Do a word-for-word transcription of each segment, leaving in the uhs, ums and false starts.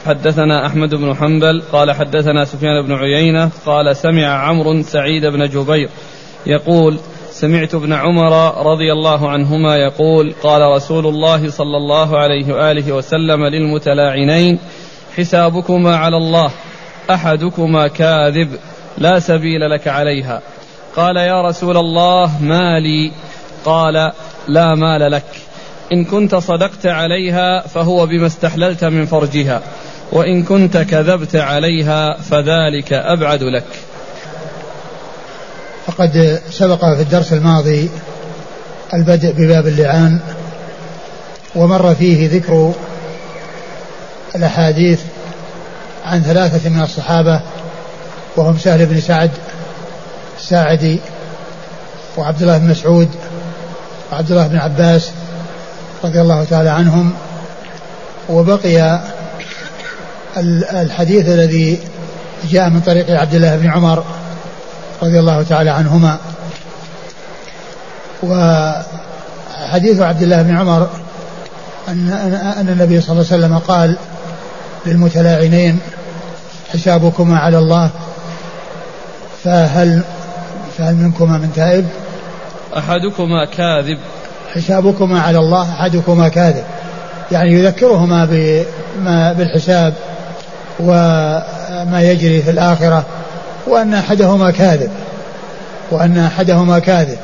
حدثنا أحمد بن حنبل قال حدثنا سفيان بن عيينة قال سمع عمرو سعيد بن جبير يقول سمعت ابن عمر رضي الله عنهما يقول قال رسول الله صلى الله عليه وآله وسلم للمتلاعنين حسابكما على الله أحدكما كاذب لا سبيل لك عليها. قال يا رسول الله ما لي؟ قال لا مال لك، إن كنت صدقت عليها فهو بما استحللت من فرجها، وإن كنت كذبت عليها فذلك أبعد لك. فقد سبق في الدرس الماضي البدء بباب اللعان، ومر فيه ذكر الأحاديث عن ثلاثة من الصحابة وهم سهل بن سعد الساعدي وعبد الله بن مسعود وعبد الله بن عباس رضي الله تعالى عنهم، وبقي الحديث الذي جاء من طريق عبد الله بن عمر رضي الله تعالى عنهما. وحديث عبد الله بن عمر أن, أن النبي صلى الله عليه وسلم قال للمتلاعنين حسابكما على الله فهل, فهل منكما من تائب؟ أحدكما كاذب. حسابكما على الله أحدكما كاذب، يعني يذكرهما بالحساب وما يجري في الآخرة، وأن أحدهما كاذب وأن أحدهما كاذب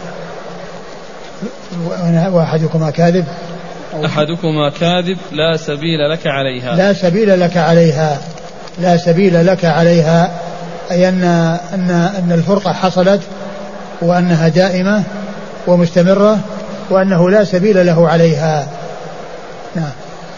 وأحدكما كاذب أحدكما كاذب لا سبيل لك عليها. لا سبيل لك عليها لا سبيل لك عليها أي أن, أن, أن الفرقة حصلت وأنها دائمة ومستمرة وأنه لا سبيل له عليها. نعم.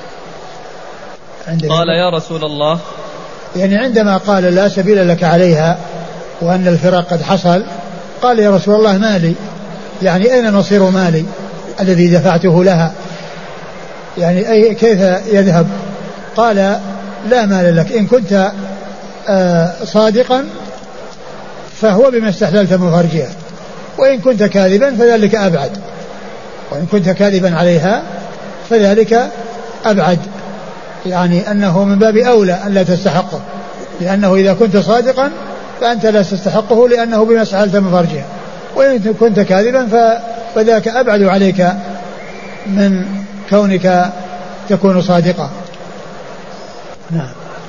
قال يا رسول الله، يعني عندما قال لا سبيل لك عليها وأن الفرق قد حصل، قال يا رسول الله مالي، يعني أين مصير مالي الذي دفعته لها، يعني أي كيف يذهب؟ قال لا مال لك، إن كنت آه صادقا فهو بما استحللت من فرجها، وإن كنت كاذبا فذلك أبعد، وإن كنت كاذبا عليها فذلك أبعد، يعني أنه من باب أولى أن لا تستحقه، لأنه إذا كنت صادقا فأنت لا تستحقه لأنه بما استحللت من فرجها، وإن كنت كاذبا فذاك أبعد عليك من كونك تكون صادقا. نعم.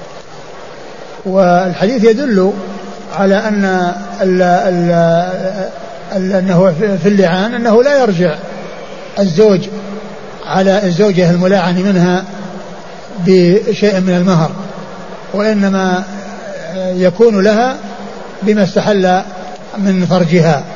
والحديث يدل على أن ال ال ال أنه في اللعان أنه لا يرجع الزوج على الزوجة الملاعن منها بشيء من المهر، وإنما يكون لها بما استحل من فرجها.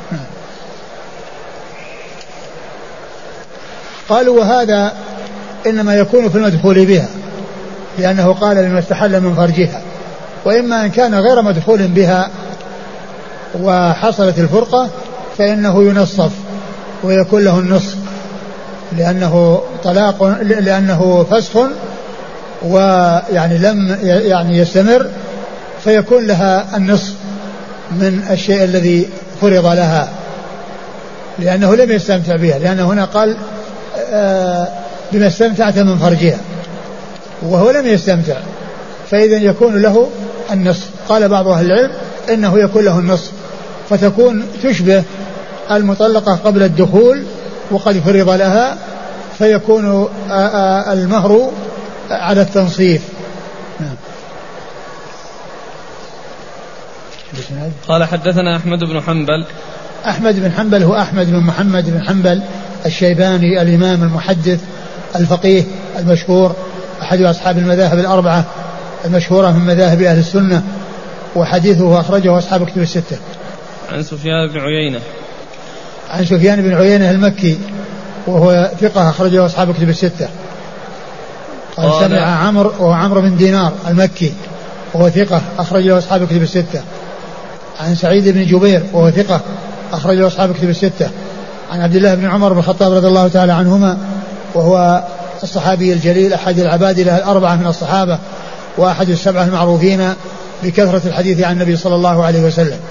قالوا وهذا إنما يكون في المدخول بها، لأنه قال لما استحل من فرجها، وإما أن كان غير مدخول بها وحصلت الفرقة فإنه ينصف ويكون له النصف، لأنه طلاق، لأنه فسخ ويعني لم يعني يستمر، فيكون لها النصف من الشيء الذي فرض لها، لأنه لم يستمتع بها، لأنه هنا قال آه بما استمتعت من فرجها وهو لم يستمتع، فإذا يكون له النصف. قال بعض أهل العلم إنه يكون له النصف، فتكون تشبه المطلقة قبل الدخول وقد فرض لها، فيكون المهر على التنصيف. قال حدثنا أحمد بن حنبل. أحمد بن حنبل هو أحمد بن محمد بن حنبل الشيباني الإمام المحدث الفقيه المشهور، أحد أصحاب المذاهب الأربعة المشهورة من مذاهب أهل السنة، وحديثه أخرجه أصحاب كتب الستة. عن سفيان بن عيينة. عن سفيان بن عيينة المكي وهو ثقة أخرجه أصحاب كتب الستة. قال سمع عمرو وعمرو بن دينار المكي وهو ثقة أخرجه أصحاب كتب الستة. عن سعيد بن جبير وهو ثقة أخرجه أصحاب كتب الستة. عن عبد الله بن عمر بن الخطاب رضي الله تعالى عنهما وهو الصحابي الجليل أحد العبادلة الأربعة من الصحابة وأحد السبعة المعروفين بكثرة الحديث عن النبي صلى الله عليه وسلم.